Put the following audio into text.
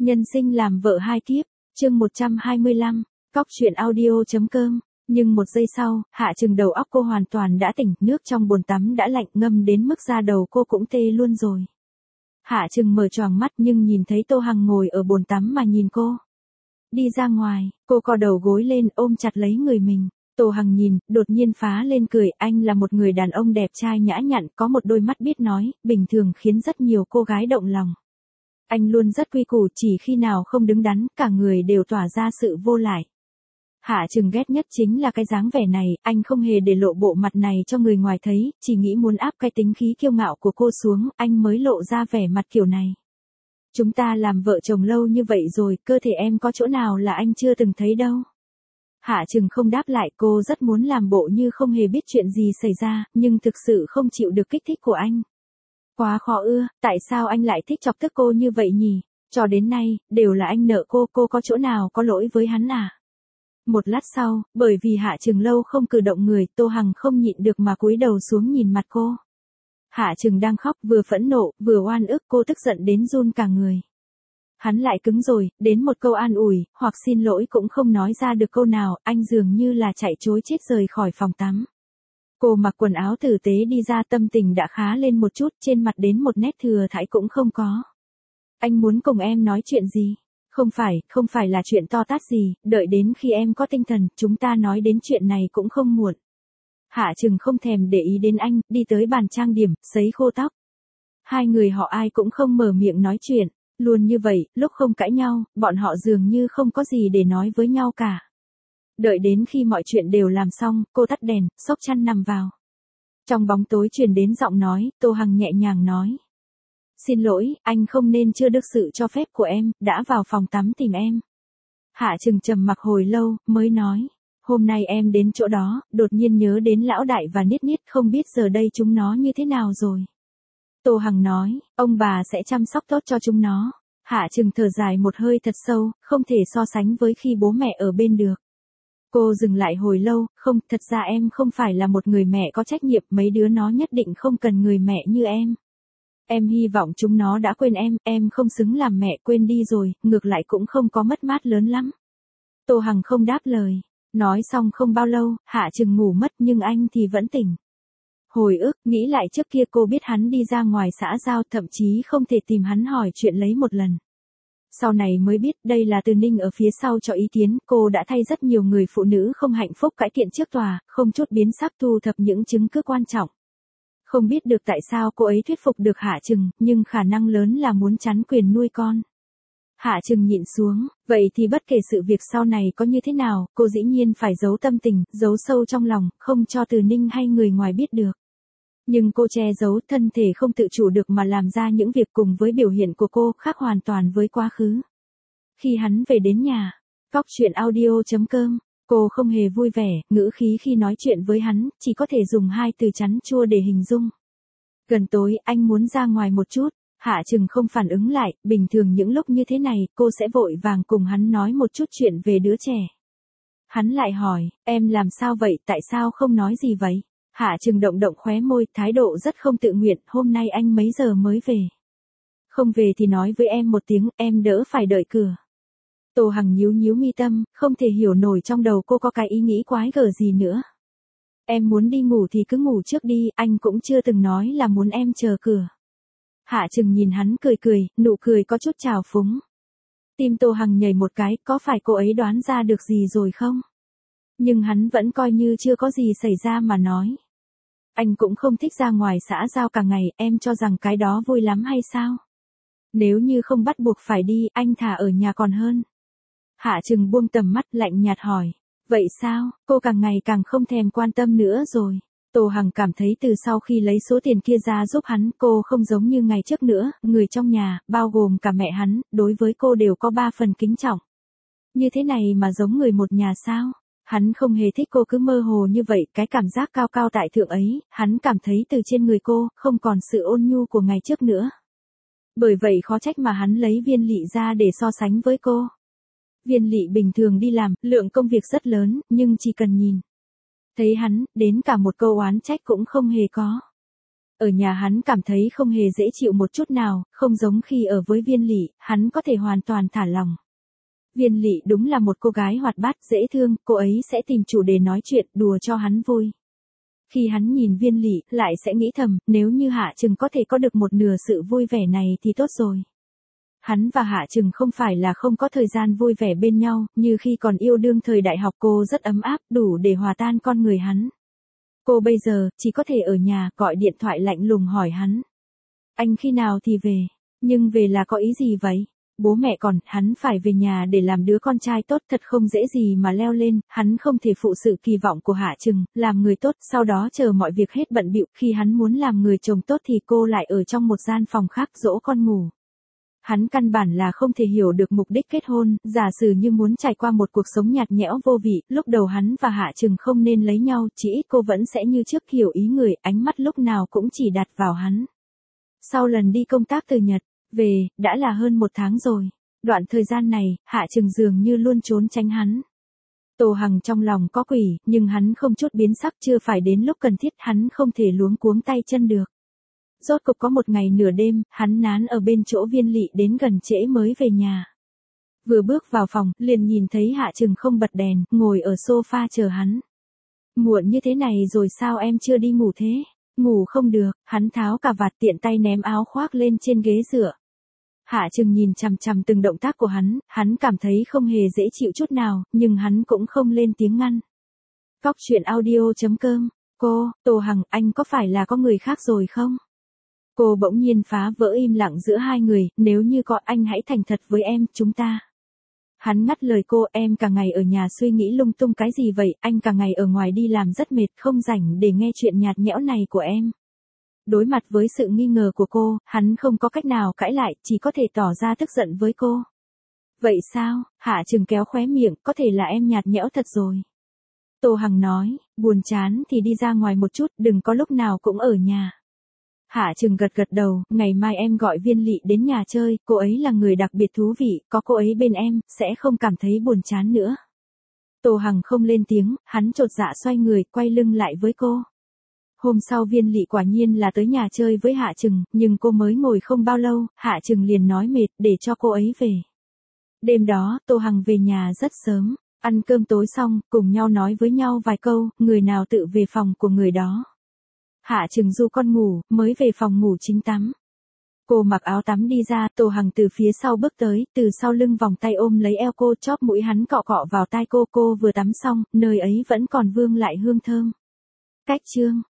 Nhân sinh làm vợ hai kiếp, chương 125, cóc truyện audio.com. Nhưng một giây sau, hạ chừng đầu óc cô hoàn toàn đã tỉnh, nước trong bồn tắm đã lạnh ngâm đến mức da đầu cô cũng tê luôn rồi. Hạ chừng mở choàng mắt nhưng nhìn thấy Tô Hằng ngồi ở bồn tắm mà nhìn cô. Đi ra ngoài, cô cò đầu gối lên ôm chặt lấy người mình. Tô Hằng nhìn, đột nhiên phá lên cười, anh là một người đàn ông đẹp trai nhã nhặn, có một đôi mắt biết nói, bình thường khiến rất nhiều cô gái động lòng. Anh luôn rất quy củ, chỉ khi nào không đứng đắn, cả người đều tỏa ra sự vô lại. Hạ chừng ghét nhất chính là cái dáng vẻ này, anh không hề để lộ bộ mặt này cho người ngoài thấy, chỉ nghĩ muốn áp cái tính khí kiêu ngạo của cô xuống, anh mới lộ ra vẻ mặt kiểu này. Chúng ta làm vợ chồng lâu như vậy rồi, cơ thể em có chỗ nào là anh chưa từng thấy đâu. Hạ chừng không đáp lại, cô rất muốn làm bộ như không hề biết chuyện gì xảy ra, nhưng thực sự không chịu được kích thích của anh. Quá khó ưa, tại sao anh lại thích chọc tức cô như vậy nhỉ? Cho đến nay, đều là anh nợ cô có chỗ nào có lỗi với hắn à? Một lát sau, bởi vì Hạ chừng lâu không cử động người, Tô Hằng không nhịn được mà cúi đầu xuống nhìn mặt cô. Hạ chừng đang khóc, vừa phẫn nộ, vừa oan ức, cô tức giận đến run cả người. Hắn lại cứng rồi, đến một câu an ủi, hoặc xin lỗi cũng không nói ra được câu nào, anh dường như là chạy trối chết rời khỏi phòng tắm. Cô mặc quần áo tử tế đi ra, tâm tình đã khá lên một chút, trên mặt đến một nét thừa thãi cũng không có. Anh muốn cùng em nói chuyện gì? Không phải là chuyện to tát gì, đợi đến khi em có tinh thần, chúng ta nói đến chuyện này cũng không muộn. Hạ chừng không thèm để ý đến anh, đi tới bàn trang điểm, sấy khô tóc. Hai người họ ai cũng không mở miệng nói chuyện, luôn như vậy, lúc không cãi nhau, bọn họ dường như không có gì để nói với nhau cả. Đợi đến khi mọi chuyện đều làm xong, cô tắt đèn, xốc chăn nằm vào. Trong bóng tối truyền đến giọng nói, Tô Hằng nhẹ nhàng nói. Xin lỗi, anh không nên chưa được sự cho phép của em, đã vào phòng tắm tìm em. Hạ chừng trầm mặc hồi lâu, mới nói. Hôm nay em đến chỗ đó, đột nhiên nhớ đến lão đại và Niết Niết, không biết giờ đây chúng nó như thế nào rồi. Tô Hằng nói, ông bà sẽ chăm sóc tốt cho chúng nó. Hạ chừng thở dài một hơi thật sâu, không thể so sánh với khi bố mẹ ở bên được. Cô dừng lại hồi lâu, không, thật ra em không phải là một người mẹ có trách nhiệm, mấy đứa nó nhất định không cần người mẹ như em. Em hy vọng chúng nó đã quên em không xứng làm mẹ, quên đi rồi, ngược lại cũng không có mất mát lớn lắm. Tô Hằng không đáp lời. Nói xong không bao lâu, Hạ chừng ngủ mất nhưng anh thì vẫn tỉnh. Hồi ức, nghĩ lại trước kia cô biết hắn đi ra ngoài xã giao, thậm chí không thể tìm hắn hỏi chuyện lấy một lần. Sau này mới biết đây là Từ Ninh ở phía sau cho ý kiến, cô đã thay rất nhiều người phụ nữ không hạnh phúc cãi kiện trước tòa, không chút biến sắc thu thập những chứng cứ quan trọng. Không biết được tại sao cô ấy thuyết phục được Hạ chừng, nhưng khả năng lớn là muốn chắn quyền nuôi con. Hạ chừng nhịn xuống, vậy thì bất kể sự việc sau này có như thế nào, cô dĩ nhiên phải giấu tâm tình, giấu sâu trong lòng, không cho Từ Ninh hay người ngoài biết được. Nhưng cô che giấu, thân thể không tự chủ được mà làm ra những việc cùng với biểu hiện của cô khác hoàn toàn với quá khứ. Khi hắn về đến nhà, cóc truyện audio.com, cô không hề vui vẻ, ngữ khí khi nói chuyện với hắn, chỉ có thể dùng hai từ chắn chua để hình dung. Gần tối, anh muốn ra ngoài một chút. Hạ chừng không phản ứng lại, bình thường những lúc như thế này, cô sẽ vội vàng cùng hắn nói một chút chuyện về đứa trẻ. Hắn lại hỏi, em làm sao vậy, tại sao không nói gì vậy? Hạ chừng động động khóe môi, thái độ rất không tự nguyện, hôm nay anh mấy giờ mới về? Không về thì nói với em một tiếng, em đỡ phải đợi cửa. Tô Hằng nhíu nhíu mi tâm, không thể hiểu nổi trong đầu cô có cái ý nghĩ quái gở gì nữa. Em muốn đi ngủ thì cứ ngủ trước đi, anh cũng chưa từng nói là muốn em chờ cửa. Hạ chừng nhìn hắn cười cười, nụ cười có chút trào phúng. Tim Tô Hằng nhảy một cái, có phải cô ấy đoán ra được gì rồi không? Nhưng hắn vẫn coi như chưa có gì xảy ra mà nói. Anh cũng không thích ra ngoài xã giao cả ngày, em cho rằng cái đó vui lắm hay sao? Nếu như không bắt buộc phải đi, anh thà ở nhà còn hơn. Hạ chừng buông tầm mắt lạnh nhạt hỏi. Vậy sao, cô càng ngày càng không thèm quan tâm nữa rồi. Tô Hằng cảm thấy từ sau khi lấy số tiền kia ra giúp hắn, cô không giống như ngày trước nữa, người trong nhà, bao gồm cả mẹ hắn, đối với cô đều có 3 phần kính trọng. Như thế này mà giống người một nhà sao? Hắn không hề thích cô cứ mơ hồ như vậy, cái cảm giác cao cao tại thượng ấy, hắn cảm thấy từ trên người cô, không còn sự ôn nhu của ngày trước nữa. Bởi vậy khó trách mà hắn lấy Viên Lị ra để so sánh với cô. Viên Lị bình thường đi làm, lượng công việc rất lớn, nhưng chỉ cần nhìn thấy hắn, đến cả một câu oán trách cũng không hề có. Ở nhà hắn cảm thấy không hề dễ chịu một chút nào, không giống khi ở với Viên Lị, hắn có thể hoàn toàn thả lòng. Viên Lị đúng là một cô gái hoạt bát, dễ thương, cô ấy sẽ tìm chủ đề nói chuyện, đùa cho hắn vui. Khi hắn nhìn Viên Lị, lại sẽ nghĩ thầm, nếu như Hạ Trừng có thể có được một nửa sự vui vẻ này thì tốt rồi. Hắn và Hạ Trừng không phải là không có thời gian vui vẻ bên nhau, như khi còn yêu đương thời đại học cô rất ấm áp, đủ để hòa tan con người hắn. Cô bây giờ, chỉ có thể ở nhà, gọi điện thoại lạnh lùng hỏi hắn. Anh khi nào thì về? Nhưng về là có ý gì vậy? Bố mẹ còn, hắn phải về nhà để làm đứa con trai tốt, thật không dễ gì mà leo lên, hắn không thể phụ sự kỳ vọng của Hạ Trừng, làm người tốt, sau đó chờ mọi việc hết bận bịu, khi hắn muốn làm người chồng tốt thì cô lại ở trong một gian phòng khác dỗ con ngủ. Hắn căn bản là không thể hiểu được mục đích kết hôn, giả sử như muốn trải qua một cuộc sống nhạt nhẽo vô vị, lúc đầu hắn và Hạ Trừng không nên lấy nhau, chỉ ít cô vẫn sẽ như trước hiểu ý người, ánh mắt lúc nào cũng chỉ đặt vào hắn. Sau lần đi công tác từ Nhật, về, đã là hơn 1 tháng rồi. Đoạn thời gian này, Hạ Trừng dường như luôn trốn tránh hắn. Tô Hằng trong lòng có quỷ, nhưng hắn không chút biến sắc, chưa phải đến lúc cần thiết hắn không thể luống cuống tay chân được. Rốt cục có một ngày nửa đêm, hắn nán ở bên chỗ Viên Lị đến gần trễ mới về nhà. Vừa bước vào phòng, liền nhìn thấy Hạ Trừng không bật đèn, ngồi ở sofa chờ hắn. Muộn như thế này rồi sao em chưa đi ngủ thế? Ngủ không được, hắn tháo cà vạt tiện tay ném áo khoác lên trên ghế dựa. Hạ Trừng nhìn chằm chằm từng động tác của hắn cảm thấy không hề dễ chịu chút nào, nhưng hắn cũng không lên tiếng ngăn. Cóc truyện audio.com, Tô Hằng, anh có phải là có người khác rồi không? Cô bỗng nhiên phá vỡ im lặng giữa hai người, nếu như có anh hãy thành thật với em, chúng ta. Hắn ngắt lời cô, em cả ngày ở nhà suy nghĩ lung tung cái gì vậy, anh cả ngày ở ngoài đi làm rất mệt, không rảnh để nghe chuyện nhạt nhẽo này của em. Đối mặt với sự nghi ngờ của cô, hắn không có cách nào cãi lại, chỉ có thể tỏ ra tức giận với cô. Vậy sao? Hạ Trừng kéo khóe miệng, có thể là em nhạt nhẽo thật rồi. Tô Hằng nói, buồn chán thì đi ra ngoài một chút, đừng có lúc nào cũng ở nhà. Hạ Trừng gật gật đầu, ngày mai em gọi Viên Lị đến nhà chơi, cô ấy là người đặc biệt thú vị, có cô ấy bên em, sẽ không cảm thấy buồn chán nữa. Tô Hằng không lên tiếng, hắn chột dạ xoay người, quay lưng lại với cô. Hôm sau Viên Lị quả nhiên là tới nhà chơi với Hạ Trừng, nhưng cô mới ngồi không bao lâu, Hạ Trừng liền nói mệt, để cho cô ấy về. Đêm đó, Tô Hằng về nhà rất sớm, ăn cơm tối xong, cùng nhau nói với nhau vài câu, người nào tự về phòng của người đó. Hạ Trừng du con ngủ, mới về phòng ngủ chính tắm. Cô mặc áo tắm đi ra, Tô Hằng từ phía sau bước tới, từ sau lưng vòng tay ôm lấy eo cô, chóp mũi hắn cọ cọ vào tai cô vừa tắm xong, nơi ấy vẫn còn vương lại hương thơm. Cách chương